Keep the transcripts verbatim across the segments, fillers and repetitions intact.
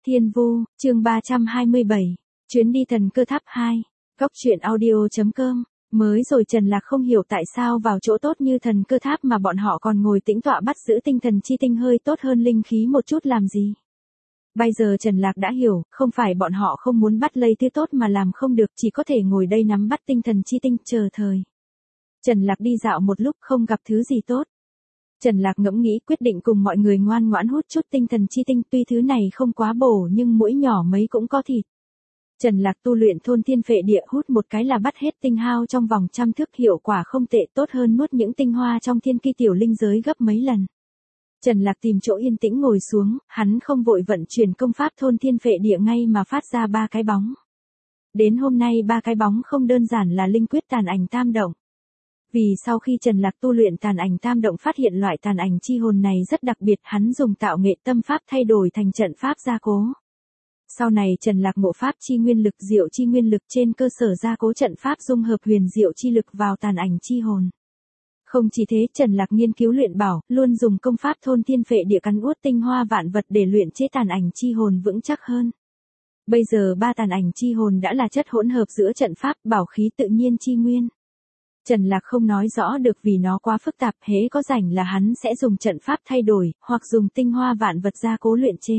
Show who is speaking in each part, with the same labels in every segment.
Speaker 1: Thiên Vu, chương ba trăm hai mươi bảy, chuyến đi thần cơ tháp hai, góc truyện audio.com, mới rồi Trần Lạc không hiểu tại sao vào chỗ tốt như thần cơ tháp mà bọn họ còn ngồi tĩnh tọa bắt giữ tinh thần chi tinh hơi tốt hơn linh khí một chút làm gì. Bây giờ Trần Lạc đã hiểu, không phải bọn họ không muốn bắt lấy thứ tốt mà làm không được, chỉ có thể ngồi đây nắm bắt tinh thần chi tinh chờ thời. Trần Lạc đi dạo một lúc không gặp thứ gì tốt. Trần Lạc ngẫm nghĩ quyết định cùng mọi người ngoan ngoãn hút chút tinh thần chi tinh, tuy thứ này không quá bổ nhưng mũi nhỏ mấy cũng có thịt. Trần Lạc tu luyện thôn thiên phệ địa, hút một cái là bắt hết tinh hao trong vòng trăm thước, hiệu quả không tệ, tốt hơn nuốt những tinh hoa trong thiên kỳ tiểu linh giới gấp mấy lần. Trần Lạc tìm chỗ yên tĩnh ngồi xuống, hắn không vội vận chuyển công pháp thôn thiên phệ địa ngay mà phát ra ba cái bóng. Đến hôm nay ba cái bóng không đơn giản là linh quyết tàn ảnh tam động. Vì sau khi Trần Lạc tu luyện tàn ảnh tam động phát hiện loại tàn ảnh chi hồn này rất đặc biệt, hắn dùng tạo nghệ tâm pháp thay đổi thành trận pháp gia cố. Sau này Trần Lạc ngộ pháp chi nguyên lực, diệu chi nguyên lực, trên cơ sở gia cố trận pháp dung hợp huyền diệu chi lực vào tàn ảnh chi hồn. Không chỉ thế, Trần Lạc nghiên cứu luyện bảo, luôn dùng công pháp thôn thiên phệ địa cắn uốt tinh hoa vạn vật để luyện chế tàn ảnh chi hồn vững chắc hơn. Bây giờ ba tàn ảnh chi hồn đã là chất hỗn hợp giữa trận pháp, bảo khí, tự nhiên chi nguyên. Trần Lạc không nói rõ được vì nó quá phức tạp, hễ có rảnh là hắn sẽ dùng trận pháp thay đổi, hoặc dùng tinh hoa vạn vật gia cố luyện chế.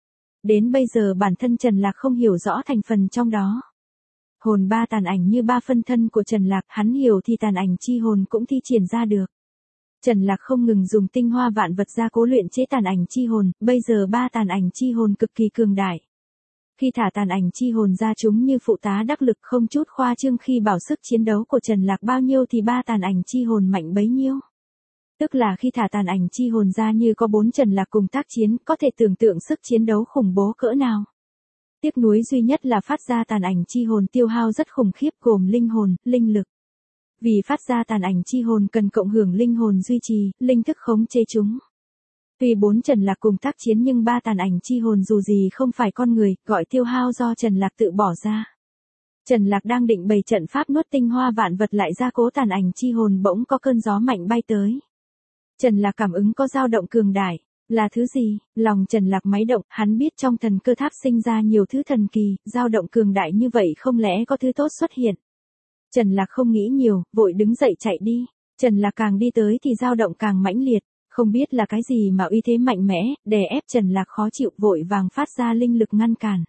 Speaker 1: Đến bây giờ bản thân Trần Lạc không hiểu rõ thành phần trong đó. Hồn ba tàn ảnh như ba phân thân của Trần Lạc, hắn hiểu thì tàn ảnh chi hồn cũng thi triển ra được. Trần Lạc không ngừng dùng tinh hoa vạn vật gia cố luyện chế tàn ảnh chi hồn, bây giờ ba tàn ảnh chi hồn cực kỳ cường đại. Khi thả tàn ảnh chi hồn ra chúng như phụ tá đắc lực, không chút khoa trương, khi bảo sức chiến đấu của Trần Lạc bao nhiêu thì ba tàn ảnh chi hồn mạnh bấy nhiêu. Tức là khi thả tàn ảnh chi hồn ra như có bốn Trần Lạc cùng tác chiến, có thể tưởng tượng sức chiến đấu khủng bố cỡ nào. Tiếc nuối duy nhất là phát ra tàn ảnh chi hồn tiêu hao rất khủng khiếp, gồm linh hồn, linh lực. Vì phát ra tàn ảnh chi hồn cần cộng hưởng linh hồn duy trì, linh thức khống chế chúng. Tuy bốn Trần Lạc cùng tác chiến nhưng ba tàn ảnh chi hồn dù gì không phải con người, gọi tiêu hao do Trần Lạc tự bỏ ra. Trần Lạc đang định bày trận pháp nuốt tinh hoa vạn vật lại gia cố tàn ảnh chi hồn, bỗng có cơn gió mạnh bay tới. Trần Lạc cảm ứng có dao động cường đại. Là thứ gì? Lòng Trần Lạc máy động, hắn biết trong thần cơ tháp sinh ra nhiều thứ thần kỳ, dao động cường đại như vậy không lẽ có thứ tốt xuất hiện. Trần Lạc không nghĩ nhiều, vội đứng dậy chạy đi. Trần Lạc càng đi tới thì dao động càng mãnh liệt, không biết là cái gì mà uy thế mạnh mẽ, đè ép Trần Lạc khó chịu, vội vàng phát ra linh lực ngăn cản.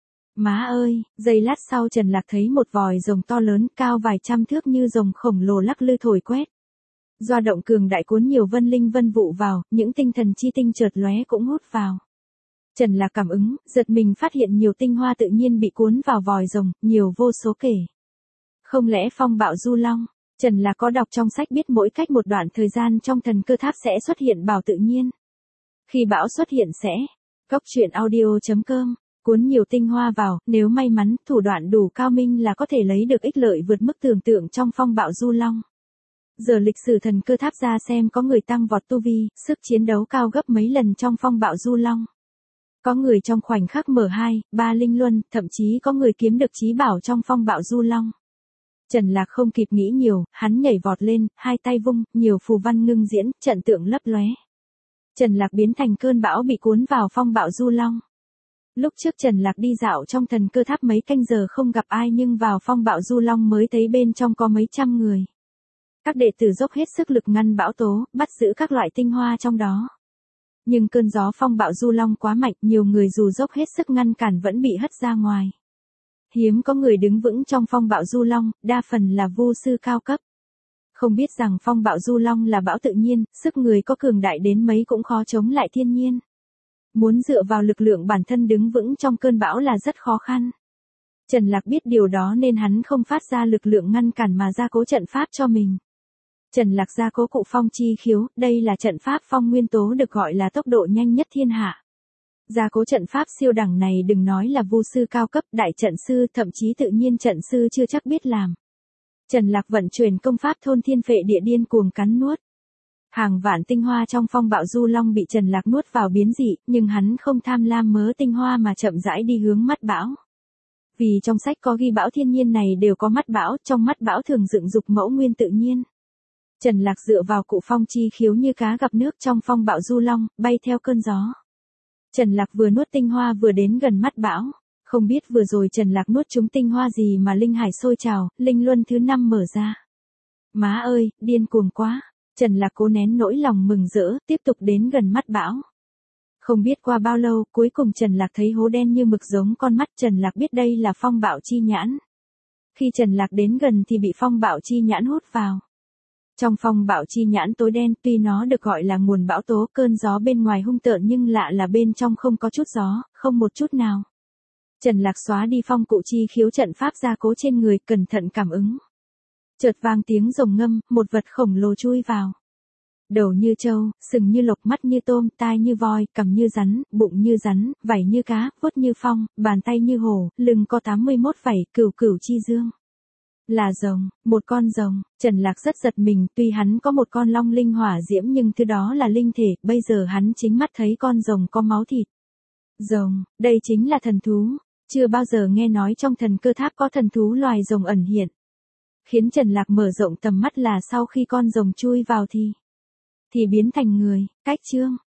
Speaker 1: Má ơi, giây lát sau Trần Lạc thấy một vòi rồng to lớn, cao vài trăm thước như rồng khổng lồ lắc lư thổi quét. Do động cường đại cuốn nhiều vân linh vân vụ vào, những tinh thần chi tinh chợt lóe cũng hút vào. Trần Lạc cảm ứng, giật mình phát hiện nhiều tinh hoa tự nhiên bị cuốn vào vòi rồng, nhiều vô số kể. Không lẽ phong bạo du long? Trần Lạc có đọc trong sách biết mỗi cách một đoạn thời gian trong thần cơ tháp sẽ xuất hiện bảo tự nhiên. Khi bão xuất hiện sẽ, góc truyện audio.com, cuốn nhiều tinh hoa vào, nếu may mắn, thủ đoạn đủ cao minh là có thể lấy được ích lợi vượt mức tưởng tượng trong phong bạo du long. Giờ lịch sử thần cơ tháp ra xem có người tăng vọt tu vi, sức chiến đấu cao gấp mấy lần trong phong bạo du long. Có người trong khoảnh khắc mở hai, ba linh luân, thậm chí có người kiếm được chí bảo trong phong bạo du long. Trần Lạc không kịp nghĩ nhiều, hắn nhảy vọt lên, hai tay vung, nhiều phù văn ngưng diễn, trận tượng lấp lóe. Trần Lạc biến thành cơn bão bị cuốn vào phong bạo du long. Lúc trước Trần Lạc đi dạo trong thần cơ tháp mấy canh giờ không gặp ai, nhưng vào phong bạo du long mới thấy bên trong có mấy trăm người. Các đệ tử dốc hết sức lực ngăn bão tố, bắt giữ các loại tinh hoa trong đó. Nhưng cơn gió phong bạo du long quá mạnh, nhiều người dù dốc hết sức ngăn cản vẫn bị hất ra ngoài. Hiếm có người đứng vững trong phong bạo du long, đa phần là vu sư cao cấp. Không biết rằng phong bạo du long là bão tự nhiên, sức người có cường đại đến mấy cũng khó chống lại thiên nhiên. Muốn dựa vào lực lượng bản thân đứng vững trong cơn bão là rất khó khăn. Trần Lạc biết điều đó nên hắn không phát ra lực lượng ngăn cản mà gia cố trận pháp cho mình. Trần Lạc gia cố cụ phong chi khiếu, đây là trận pháp phong nguyên tố được gọi là tốc độ nhanh nhất thiên hạ. Gia cố trận pháp siêu đẳng này đừng nói là vu sư cao cấp, đại trận sư, thậm chí tự nhiên trận sư chưa chắc biết làm. Trần Lạc vận chuyển công pháp thôn thiên phệ địa điên cuồng cắn nuốt. Hàng vạn tinh hoa trong phong bạo du long bị Trần Lạc nuốt vào biến dị, nhưng hắn không tham lam mớ tinh hoa mà chậm rãi đi hướng mắt bão. Vì trong sách có ghi bão thiên nhiên này đều có mắt bão, trong mắt bão thường dựng dục mẫu nguyên tự nhiên. Trần Lạc dựa vào cụ phong chi khiếu như cá gặp nước trong phong bạo du long, bay theo cơn gió. Trần Lạc vừa nuốt tinh hoa vừa đến gần mắt bão. Không biết vừa rồi Trần Lạc nuốt trúng tinh hoa gì mà linh hải sôi trào, linh luân thứ năm mở ra. Má ơi, điên cuồng quá. Trần Lạc cố nén nỗi lòng mừng rỡ, tiếp tục đến gần mắt bão. Không biết qua bao lâu, cuối cùng Trần Lạc thấy hố đen như mực giống con mắt. Trần Lạc biết đây là phong bạo chi nhãn. Khi Trần Lạc đến gần thì bị phong bạo chi nhãn hút vào. Trong phong bạo chi nhãn tối đen, tuy nó được gọi là nguồn bão tố, cơn gió bên ngoài hung tợn nhưng lạ là bên trong không có chút gió, không một chút nào. Trần Lạc xóa đi phong cụ chi khiếu trận pháp gia cố trên người, cẩn thận cảm ứng. Chợt vang tiếng rồng ngâm, một vật khổng lồ chui vào. Đầu như trâu, sừng như lộc, mắt như tôm, tai như voi, cằm như rắn, bụng như rắn, vảy như cá, vuốt như phong, bàn tay như hổ, lưng có tám mươi mốt vảy, cửu cửu chi dương. Là rồng, một con rồng. Trần Lạc rất giật mình, tuy hắn có một con long linh hỏa diễm nhưng thứ đó là linh thể, bây giờ hắn chính mắt thấy con rồng có máu thịt. Rồng, đây chính là thần thú. Chưa bao giờ nghe nói trong thần cơ tháp có thần thú loài rồng ẩn hiện. Khiến Trần Lạc mở rộng tầm mắt là sau khi con rồng chui vào thì thì biến thành người. Cách chương